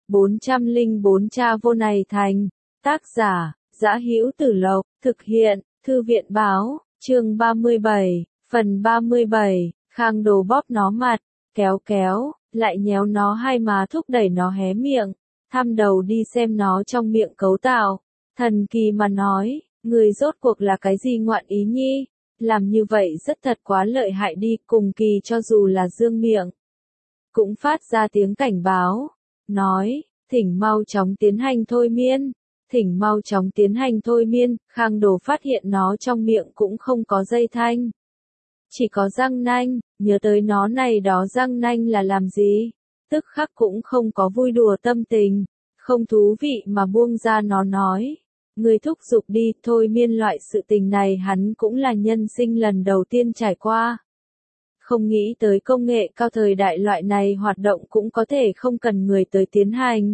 404 Cha vô này thành. Tác giả, Dã Hữu Tử Lộc, thực hiện, Thư viện báo, chương 37, phần 37, Khang Đồ bóp nó mặt, kéo, lại nhéo nó hai má thúc đẩy nó hé miệng, thăm đầu đi xem nó trong miệng cấu tạo. Thần kỳ mà nói, người rốt cuộc là cái gì ngoạn ý nhi, làm như vậy rất thật quá lợi hại đi, cùng kỳ cho dù là dương miệng. Cũng phát ra tiếng cảnh báo, nói, thỉnh mau chóng tiến hành thôi miên. Thỉnh mau chóng tiến hành thôi miên, Khang Đồ phát hiện nó trong miệng cũng không có dây thanh. Chỉ có răng nanh, nhớ tới nó này đó răng nanh là làm gì? Tức khắc cũng không có vui đùa tâm tình, không thú vị mà buông ra nó nói. Người thúc giục đi, thôi miên loại sự tình này hắn cũng là nhân sinh lần đầu tiên trải qua. Không nghĩ tới công nghệ cao thời đại loại này hoạt động cũng có thể không cần người tới tiến hành.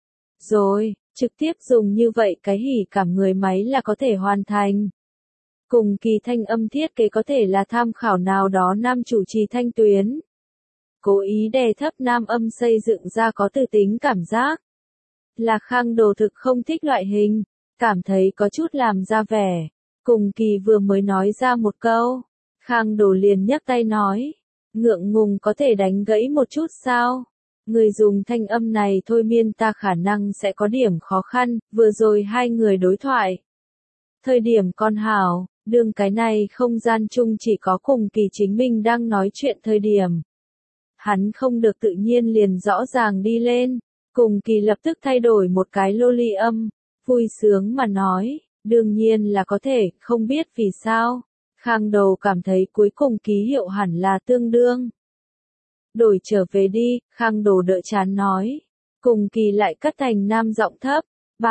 Rồi, trực tiếp dùng như vậy cái hỉ cảm người máy là có thể hoàn thành. Cùng kỳ thanh âm thiết kế có thể là tham khảo nào đó nam chủ trì thanh tuyến. Cố ý đè thấp nam âm xây dựng ra có từ tính cảm giác. Là Khang Đồ thực không thích loại hình, cảm thấy có chút làm ra vẻ. Cùng kỳ vừa mới nói ra một câu, Khang Đồ liền nhấc tay nói, ngượng ngùng có thể đánh gãy một chút sao? Người dùng thanh âm này thôi miên ta khả năng sẽ có điểm khó khăn, vừa rồi hai người đối thoại. Thời điểm con hảo, đương cái này không gian chung chỉ có cùng kỳ chính mình đang nói chuyện thời điểm. Hắn không được tự nhiên liền rõ ràng đi lên, cùng kỳ lập tức thay đổi một cái lô ly âm, vui sướng mà nói, đương nhiên là có thể, không biết vì sao. Khang Đồ cảm thấy cuối cùng ký hiệu hẳn là tương đương. Đổi trở về đi, Khang Đồ đỡ chán nói. Cùng kỳ lại cất thành nam giọng thấp,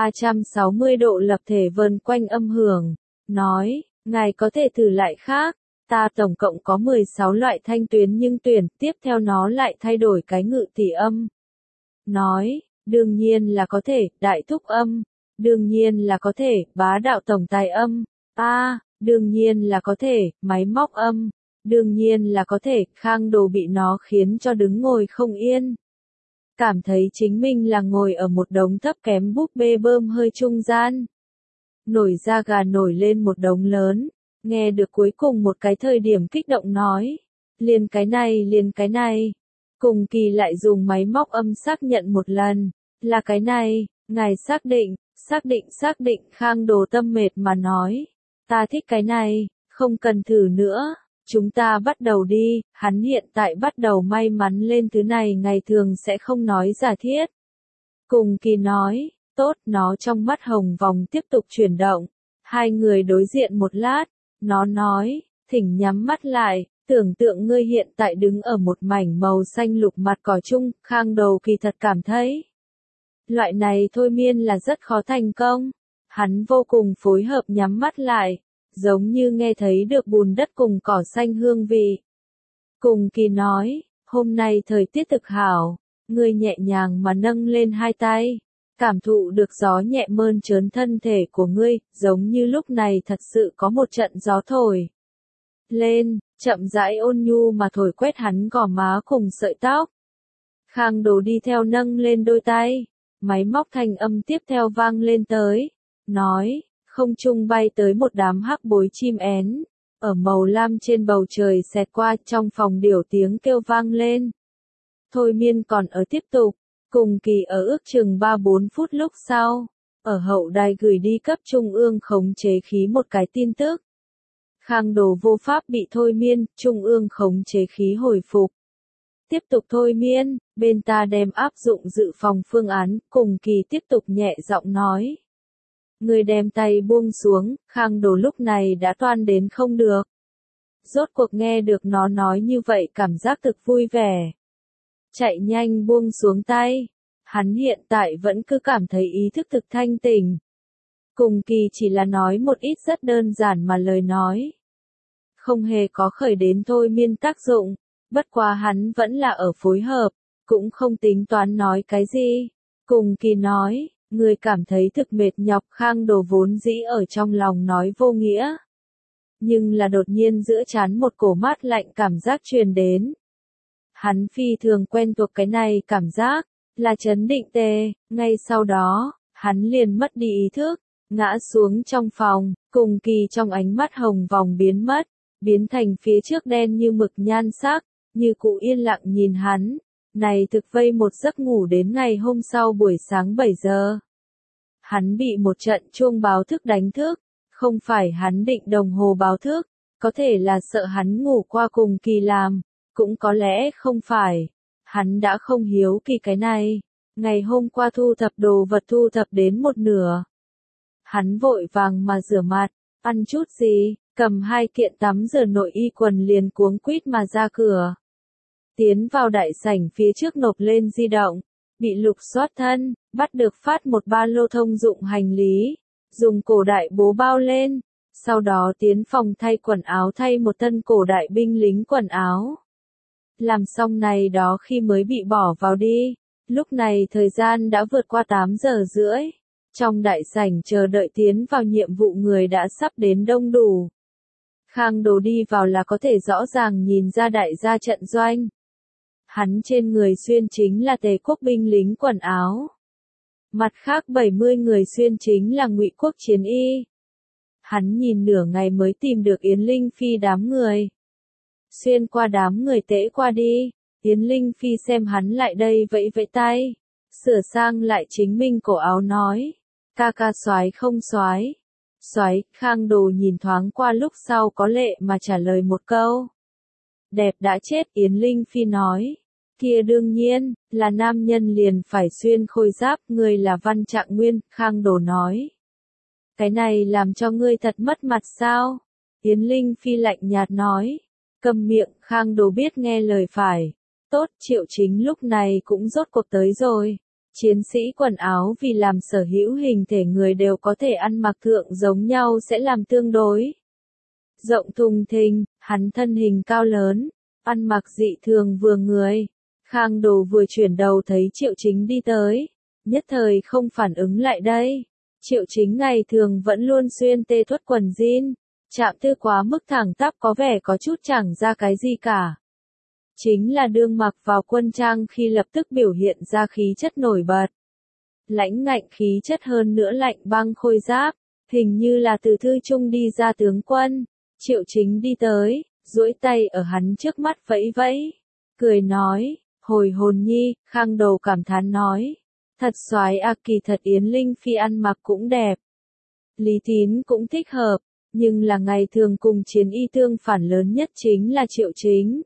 360 độ lập thể vần quanh âm hưởng, nói, ngài có thể thử lại khác, ta tổng cộng có 16 loại thanh tuyến nhưng tuyển tiếp theo nó lại thay đổi cái ngự tỷ âm. Nói, đương nhiên là có thể, đại thúc âm, đương nhiên là có thể, bá đạo tổng tài âm, đương nhiên là có thể, máy móc âm. Đương nhiên là có thể, Khang Đồ bị nó khiến cho đứng ngồi không yên. Cảm thấy chính mình là ngồi ở một đống thấp kém búp bê bơm hơi trung gian. Nổi da gà nổi lên một đống lớn, nghe được cuối cùng một cái thời điểm kích động nói. Liền cái này. Cùng kỳ lại dùng máy móc âm xác nhận một lần, là cái này, ngài xác định, Khang Đồ tâm mệt mà nói. Ta thích cái này, không cần thử nữa. Chúng ta bắt đầu đi, hắn hiện tại bắt đầu may mắn lên thứ này ngày thường sẽ không nói giả thiết. Cùng kỳ nói, tốt, nó trong mắt hồng vòng tiếp tục chuyển động. Hai người đối diện một lát, nó nói, thỉnh nhắm mắt lại, tưởng tượng ngươi hiện tại đứng ở một mảnh màu xanh lục mặt cỏ chung, Khang Đồ kỳ thật cảm thấy. Loại này thôi miên là rất khó thành công. Hắn vô cùng phối hợp nhắm mắt lại. Giống như nghe thấy được bùn đất cùng cỏ xanh hương vị. Cùng kỳ nói, hôm nay thời tiết thực hảo, ngươi nhẹ nhàng mà nâng lên hai tay, cảm thụ được gió nhẹ mơn trớn thân thể của ngươi, giống như lúc này thật sự có một trận gió thổi. Lên, chậm rãi ôn nhu mà thổi quét hắn gò má cùng sợi tóc. Khang Đồ đi theo nâng lên đôi tay, máy móc thanh âm tiếp theo vang lên tới, nói. Không trung bay tới một đám hắc bối chim én, ở màu lam trên bầu trời xẹt qua, trong phòng điểu tiếng kêu vang lên. Thôi miên còn ở tiếp tục, cùng kỳ ở ước chừng 3-4 phút lúc sau, ở hậu đài gửi đi cấp trung ương khống chế khí một cái tin tức. Khang Đồ vô pháp bị thôi miên, trung ương khống chế khí hồi phục. Tiếp tục thôi miên, bên ta đem áp dụng dự phòng phương án, cùng kỳ tiếp tục nhẹ giọng nói. Người đem tay buông xuống, Khang Đồ lúc này đã toan đến không được. Rốt cuộc nghe được nó nói như vậy cảm giác thực vui vẻ. Chạy nhanh buông xuống tay. Hắn hiện tại vẫn cứ cảm thấy ý thức thực thanh tỉnh. Cùng kỳ chỉ là nói một ít rất đơn giản mà lời nói. Không hề có khởi đến thôi miên tác dụng, bất quá hắn vẫn là ở phối hợp, cũng không tính toán nói cái gì. Cùng kỳ nói. Người cảm thấy thực mệt nhọc, Khang Đồ vốn dĩ ở trong lòng nói vô nghĩa. Nhưng là đột nhiên giữa trán một cổ mát lạnh cảm giác truyền đến. Hắn phi thường quen thuộc cái này cảm giác, là Trấn Định Tề, ngay sau đó, hắn liền mất đi ý thức, ngã xuống trong phòng, cùng kỳ trong ánh mắt hồng vòng biến mất, biến thành phía trước đen như mực nhan sắc, như cụ yên lặng nhìn hắn, này thực vây một giấc ngủ đến ngày hôm sau buổi sáng 7 giờ. Hắn bị một trận chuông báo thức đánh thức, không phải hắn định đồng hồ báo thức, có thể là sợ hắn ngủ qua cùng kỳ làm, cũng có lẽ không phải. Hắn đã không hiếu kỳ cái này, ngày hôm qua thu thập đồ vật thu thập đến một nửa. Hắn vội vàng mà rửa mặt, ăn chút gì, cầm 2 kiện tắm rửa nội y quần liền cuống quýt mà ra cửa. Tiến vào đại sảnh phía trước nộp lên di động, bị lục soát thân, bắt được phát một ba lô thông dụng hành lý, dùng cổ đại bố bao lên, sau đó tiến phòng thay quần áo thay một thân cổ đại binh lính quần áo. Làm xong này đó khi mới bị bỏ vào đi, lúc này thời gian đã vượt qua 8 giờ rưỡi. Trong đại sảnh chờ đợi tiến vào nhiệm vụ người đã sắp đến đông đủ. Khang Đồ đi vào là có thể rõ ràng nhìn ra đại gia trận doanh. Hắn trên người xuyên chính là Tề quốc binh lính quần áo. Mặt khác 70 người xuyên chính là Ngụy quốc chiến y. Hắn nhìn nửa ngày mới tìm được Yến Linh Phi đám người. Xuyên qua đám người tễ qua đi, Yến Linh Phi xem hắn lại đây vẫy vẫy tay, sửa sang lại chính mình cổ áo nói, ca ca soái không soái? Soái, Khang Đồ nhìn thoáng qua lúc sau có lệ mà trả lời một câu. Đẹp đã chết, Yến Linh Phi nói. Kia đương nhiên, là nam nhân liền phải xuyên khôi giáp, ngươi là Văn Trạng Nguyên, Khang Đồ nói. Cái này làm cho ngươi thật mất mặt sao? Yến Linh Phi lạnh nhạt nói. Cầm miệng, Khang Đồ biết nghe lời phải. Tốt, Triệu Chính lúc này cũng rốt cuộc tới rồi. Chiến sĩ quần áo vì làm sở hữu hình thể người đều có thể ăn mặc thượng giống nhau sẽ làm tương đối. Rộng thùng thình, hắn thân hình cao lớn, ăn mặc dị thường vừa người. Khang Đồ vừa chuyển đầu thấy Triệu Chính đi tới, nhất thời không phản ứng lại đây. Triệu Chính ngày thường vẫn luôn xuyên tê thuất quần jean, chạm tư quá mức thẳng tắp có vẻ có chút chẳng ra cái gì cả. Chính là đương mặc vào quân trang khi lập tức biểu hiện ra khí chất nổi bật. Lãnh ngạnh khí chất hơn nữa lạnh băng khôi giáp, hình như là từ thư trung đi ra tướng quân. Triệu Chính đi tới, duỗi tay ở hắn trước mắt vẫy vẫy, cười nói, hồi hồn nhi, Khang Đồ cảm thán nói. Thật soái a, kỳ thật Yến Linh Phi ăn mặc cũng đẹp. Lý Tín cũng thích hợp, nhưng là ngày thường cùng chiến y tương phản lớn nhất chính là Triệu Chính.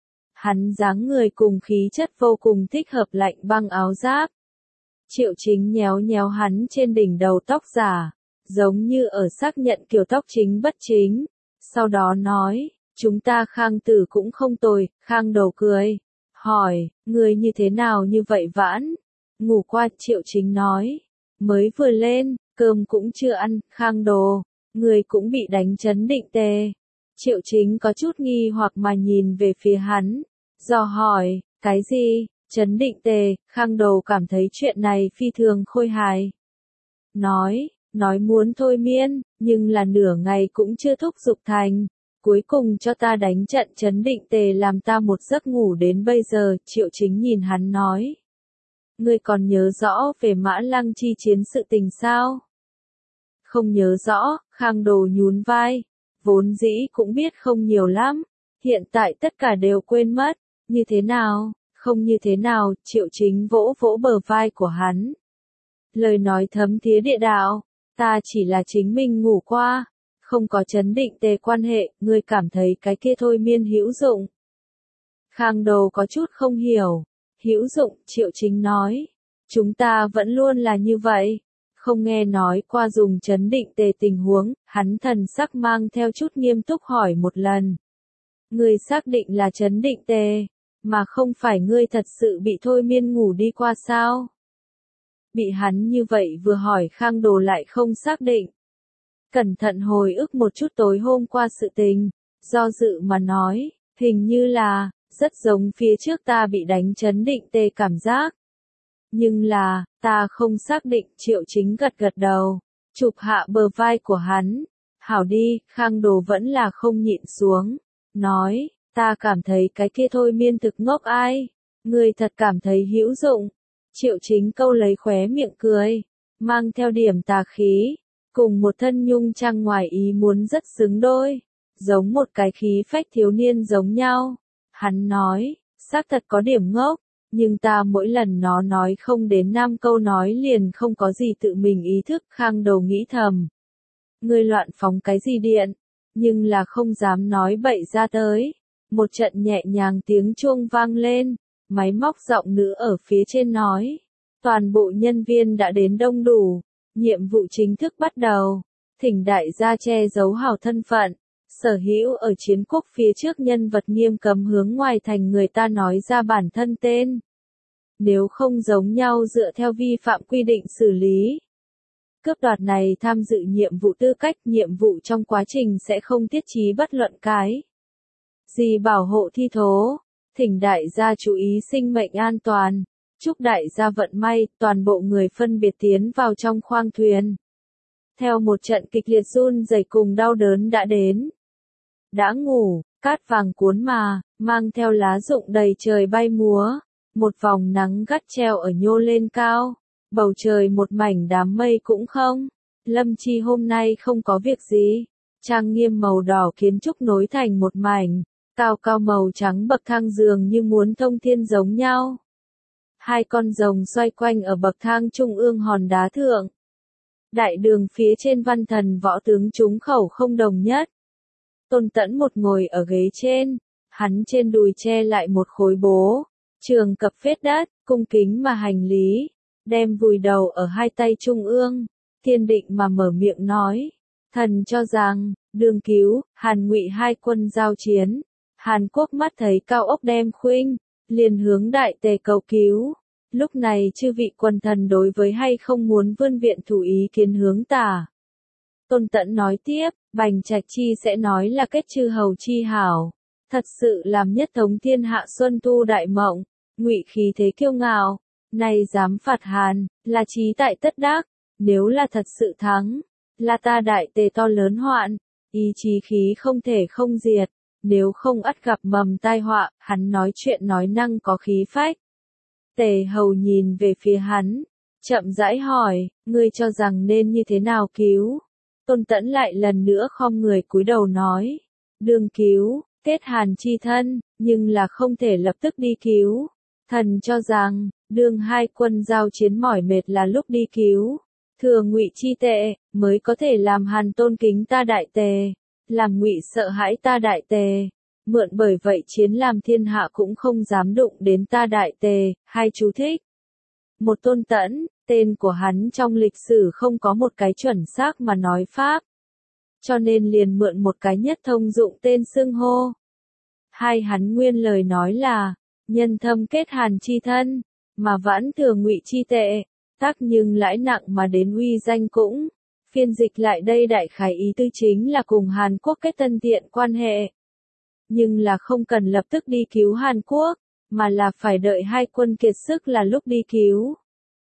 Hắn dáng người cùng khí chất vô cùng thích hợp lạnh băng áo giáp. Triệu Chính nhéo nhéo hắn trên đỉnh đầu tóc giả, giống như ở xác nhận kiểu tóc chính bất chính. Sau đó nói, chúng ta Khang tử cũng không tồi, Khang Đồ cười. Hỏi, người như thế nào như vậy vãn? Ngủ qua, Triệu Chính nói. Mới vừa lên, cơm cũng chưa ăn, Khang Đồ. Người cũng bị đánh Trấn Định Tề. Triệu Chính có chút nghi hoặc mà nhìn về phía hắn. Dò hỏi, cái gì? Trấn Định Tề, Khang Đồ cảm thấy chuyện này phi thường khôi hài. Nói muốn thôi miên, nhưng là nửa ngày cũng chưa thúc giục thành. Cuối cùng cho ta đánh trận Trấn Định Tề làm ta một giấc ngủ đến bây giờ, Triệu Chính nhìn hắn nói. Ngươi còn nhớ rõ về Mã Lăng chi chiến sự tình sao? Không nhớ rõ, Khang Đồ nhún vai. Vốn dĩ cũng biết không nhiều lắm. Hiện tại tất cả đều quên mất. Như thế nào? Không như thế nào, Triệu Chính vỗ vỗ bờ vai của hắn. Lời nói thấm thía địa đạo. Ta chỉ là chính mình ngủ qua. Không có Trấn Định Tề quan hệ, ngươi cảm thấy cái kia thôi miên hữu dụng. Khang Đồ có chút không hiểu. Hữu dụng, Triệu Chính nói. Chúng ta vẫn luôn là như vậy. Không nghe nói qua dùng Trấn Định Tề tình huống, hắn thần sắc mang theo chút nghiêm túc hỏi một lần. Ngươi xác định là Trấn Định Tề, mà không phải ngươi thật sự bị thôi miên ngủ đi qua sao? Bị hắn như vậy vừa hỏi Khang Đồ lại không xác định. Cẩn thận hồi ức một chút tối hôm qua sự tình, do dự mà nói, hình như là, rất giống phía trước ta bị đánh Trấn Định Tề cảm giác. Nhưng là, ta không xác định, Triệu Chính gật gật đầu, chụp hạ bờ vai của hắn. Hảo đi, Khang Đồ vẫn là không nhịn xuống, nói, ta cảm thấy cái kia thôi miên thực ngốc ai, ngươi thật cảm thấy hữu dụng. Triệu Chính câu lấy khóe miệng cười, mang theo điểm tà khí, cùng một thân nhung trang ngoài ý muốn rất xứng đôi, giống một cái khí phách thiếu niên giống nhau. Hắn nói, xác thật có điểm ngốc, nhưng ta mỗi lần nó nói không đến 5 câu nói liền không có gì tự mình ý thức. Khang Đầu nghĩ thầm, ngươi loạn phóng cái gì điện, nhưng là không dám nói bậy ra tới. Một trận nhẹ nhàng tiếng chuông vang lên, máy móc giọng nữ ở phía trên nói, toàn bộ nhân viên đã đến đông đủ, nhiệm vụ chính thức bắt đầu, thỉnh đại gia che giấu hảo thân phận, sở hữu ở chiến quốc phía trước nhân vật nghiêm cấm hướng ngoài thành người ta nói ra bản thân tên. Nếu không giống nhau dựa theo vi phạm quy định xử lý. Cướp đoạt này tham dự nhiệm vụ tư cách, nhiệm vụ trong quá trình sẽ không tiết trí bất luận cái gì bảo hộ thi thố, thỉnh đại gia chú ý sinh mệnh an toàn, chúc đại gia vận may. Toàn bộ người phân biệt tiến vào trong khoang thuyền. Theo một trận kịch liệt run rẩy cùng đau đớn đã đến. Đã ngủ, cát vàng cuốn mà, mang theo lá rụng đầy trời bay múa, một vòng nắng gắt treo ở nhô lên cao, bầu trời một mảnh đám mây cũng không. Lâm Chi hôm nay không có việc gì, trang nghiêm màu đỏ kiến trúc nối thành một mảnh, cao cao màu trắng bậc thang dường như muốn thông thiên giống nhau. Hai con rồng xoay quanh ở bậc thang trung ương hòn đá thượng. Đại đường phía trên văn thần võ tướng chúng khẩu không đồng nhất. Tôn Tẫn một ngồi ở ghế trên, hắn trên đùi che lại một khối bố, trường cập phết đất, cung kính mà hành lý, đem vùi đầu ở hai tay trung ương, thiên định mà mở miệng nói, thần cho rằng, Đường Cứu, Hàn Ngụy hai quân giao chiến, Hàn Quốc mắt thấy cao ốc đem khuynh, liền hướng đại tề cầu cứu. Lúc này chư vị quần thần đối với hay không muốn vươn viện thủ ý kiến hướng tả. Tôn Tẫn nói tiếp, Bành Trạch Chi sẽ nói là kết chư hầu chi hảo, thật sự làm nhất thống thiên hạ xuân thu đại mộng, Ngụy khí thế kiêu ngạo, này dám phạt Hàn, là trí tại tất đắc, nếu là thật sự thắng, là ta đại tề to lớn hoạn, ý chí khí không thể không diệt, nếu không ắt gặp mầm tai họa. Hắn nói chuyện nói năng có khí phách. Tề hầu nhìn về phía hắn, chậm rãi hỏi, ngươi cho rằng nên như thế nào cứu? Tôn Tẫn lại lần nữa khom người cúi đầu nói, Đường Cứu, kết Hàn chi thân, nhưng là không thể lập tức đi cứu. Thần cho rằng, đương hai quân giao chiến mỏi mệt là lúc đi cứu. Thừa Ngụy chi tệ, mới có thể làm Hàn tôn kính ta đại tề, làm Ngụy sợ hãi ta đại tề. Mượn bởi vậy chiến làm thiên hạ cũng không dám đụng đến ta đại tề. Hai chú thích. Một Tôn Tẫn, tên của hắn trong lịch sử không có một cái chuẩn xác mà nói pháp, cho nên liền mượn một cái nhất thông dụng tên xưng hô. Hai hắn nguyên lời nói là, nhân thâm kết Hàn chi thân, mà vãn thừa Ngụy chi tệ, tác nhưng lãi nặng mà đến uy danh cũng. Phiên dịch lại đây đại khái ý tư chính là cùng Hàn Quốc kết thân thiện quan hệ. Nhưng là không cần lập tức đi cứu Hàn Quốc, mà là phải đợi hai quân kiệt sức là lúc đi cứu.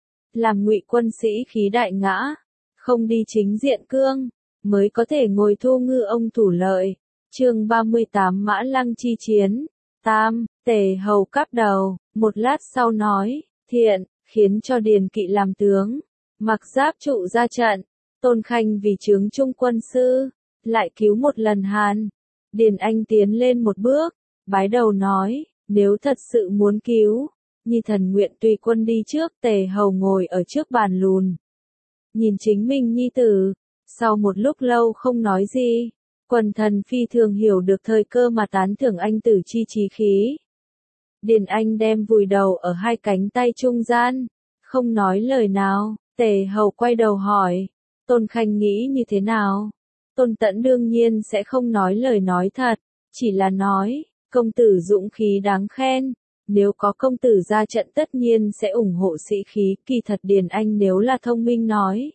Làm Ngụy quân sĩ khí đại ngã, không đi chính diện cương, mới có thể ngồi thu ngư ông thủ lợi. Chương 38 Mã Lăng chi chiến. Tam, Tề hầu cáp đầu, một lát sau nói, thiện, khiến cho Điền Kỵ làm tướng, mặc giáp trụ ra trận. Tôn Khanh vì chướng trung quân sư, lại cứu một lần Hàn. Điền Anh tiến lên một bước, bái đầu nói, nếu thật sự muốn cứu, Nhi thần nguyện tùy quân đi trước. Tề hầu ngồi ở trước bàn lùn, nhìn chính mình nhi tử, sau một lúc lâu không nói gì. Quần thần phi thường hiểu được thời cơ mà tán thưởng anh tử chi trí khí. Điền Anh đem vùi đầu ở hai cánh tay trung gian, không nói lời nào. Tề hầu quay đầu hỏi, Tôn Khanh nghĩ như thế nào? Tôn Tẫn đương nhiên sẽ không nói lời nói thật, chỉ là nói, công tử dũng khí đáng khen, nếu có công tử ra trận tất nhiên sẽ ủng hộ sĩ khí. Kỳ thật Điền Anh nếu là thông minh nói,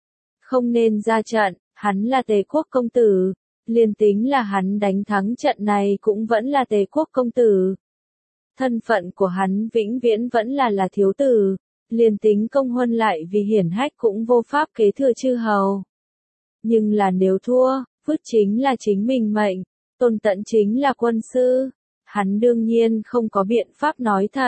không nên ra trận, hắn là Tề quốc công tử, liền tính là hắn đánh thắng trận này cũng vẫn là Tề quốc công tử. Thân phận của hắn vĩnh viễn vẫn là thiếu tử, liền tính công huân lại vì hiển hách cũng vô pháp kế thừa chư hầu. Nhưng là nếu thua, vứt chính là chính mình mệnh. Tôn Tẫn chính là quân sư, hắn đương nhiên không có biện pháp nói thật,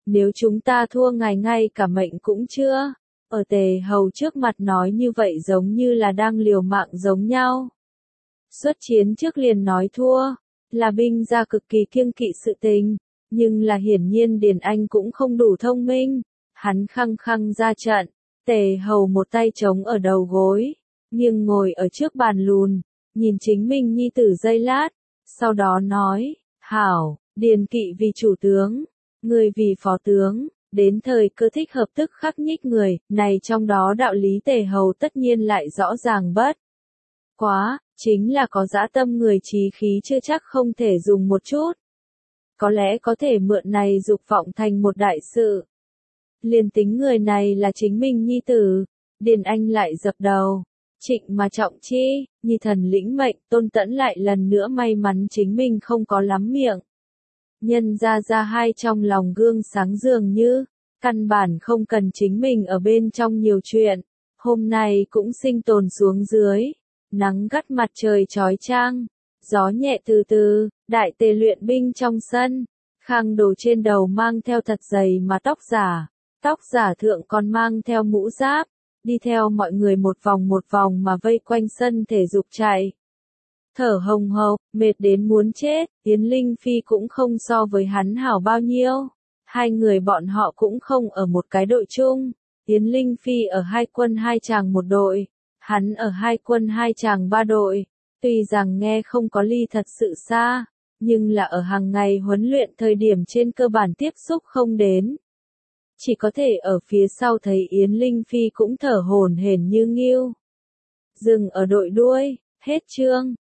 Nếu chúng ta thua ngài ngay cả mệnh cũng chưa. Ở Tề Hầu trước mặt nói như vậy giống như là đang liều mạng giống nhau. Xuất chiến trước liền nói thua, là binh gia cực kỳ kiêng kỵ sự tình, nhưng là hiển nhiên Điền Anh cũng không đủ thông minh. Hắn khăng khăng ra trận, Tề Hầu một tay chống ở đầu gối, nghiêng ngồi ở trước bàn lùn, nhìn chính mình nhi tử giây lát, sau đó nói, hảo, Điền Kỵ vì chủ tướng, người vì phó tướng, đến thời cơ thích hợp tức khắc nhích người, này trong đó đạo lý Tề Hầu tất nhiên lại rõ ràng bất. Quá, chính là có dã tâm người trí khí chưa chắc không thể dùng một chút. Có lẽ có thể mượn này dục vọng thành một đại sự. Liền tính người này là chính mình nhi tử, Điền Anh lại dập đầu. Trịnh mà trọng chi, nhi thần lĩnh mệnh, Tôn Tẫn lại lần nữa may mắn chính mình không có lắm miệng. Nhân ra hai trong lòng gương sáng dường như, căn bản không cần chính mình ở bên trong nhiều chuyện, hôm nay cũng sinh tồn xuống dưới, nắng gắt mặt trời chói chang, gió nhẹ từ từ, đại tề luyện binh trong sân, Khang Đồ trên đầu mang theo thật dày mà tóc giả thượng còn mang theo mũ giáp, đi theo mọi người một vòng mà vây quanh sân thể dục chạy. Thở hồng hộc, mệt đến muốn chết, Yến Linh Phi cũng không so với hắn hảo bao nhiêu. Hai người bọn họ cũng không ở một cái đội chung. Yến Linh Phi ở 2 quân 2 chàng một đội, hắn ở 2 quân 2 chàng 3 đội. Tuy rằng nghe không có ly thật sự xa, nhưng là ở hàng ngày huấn luyện thời điểm trên cơ bản tiếp xúc không đến. Chỉ có thể ở phía sau thấy Yến Linh Phi cũng thở hổn hển như nghiêu. Dừng ở đội đuôi, hết chương.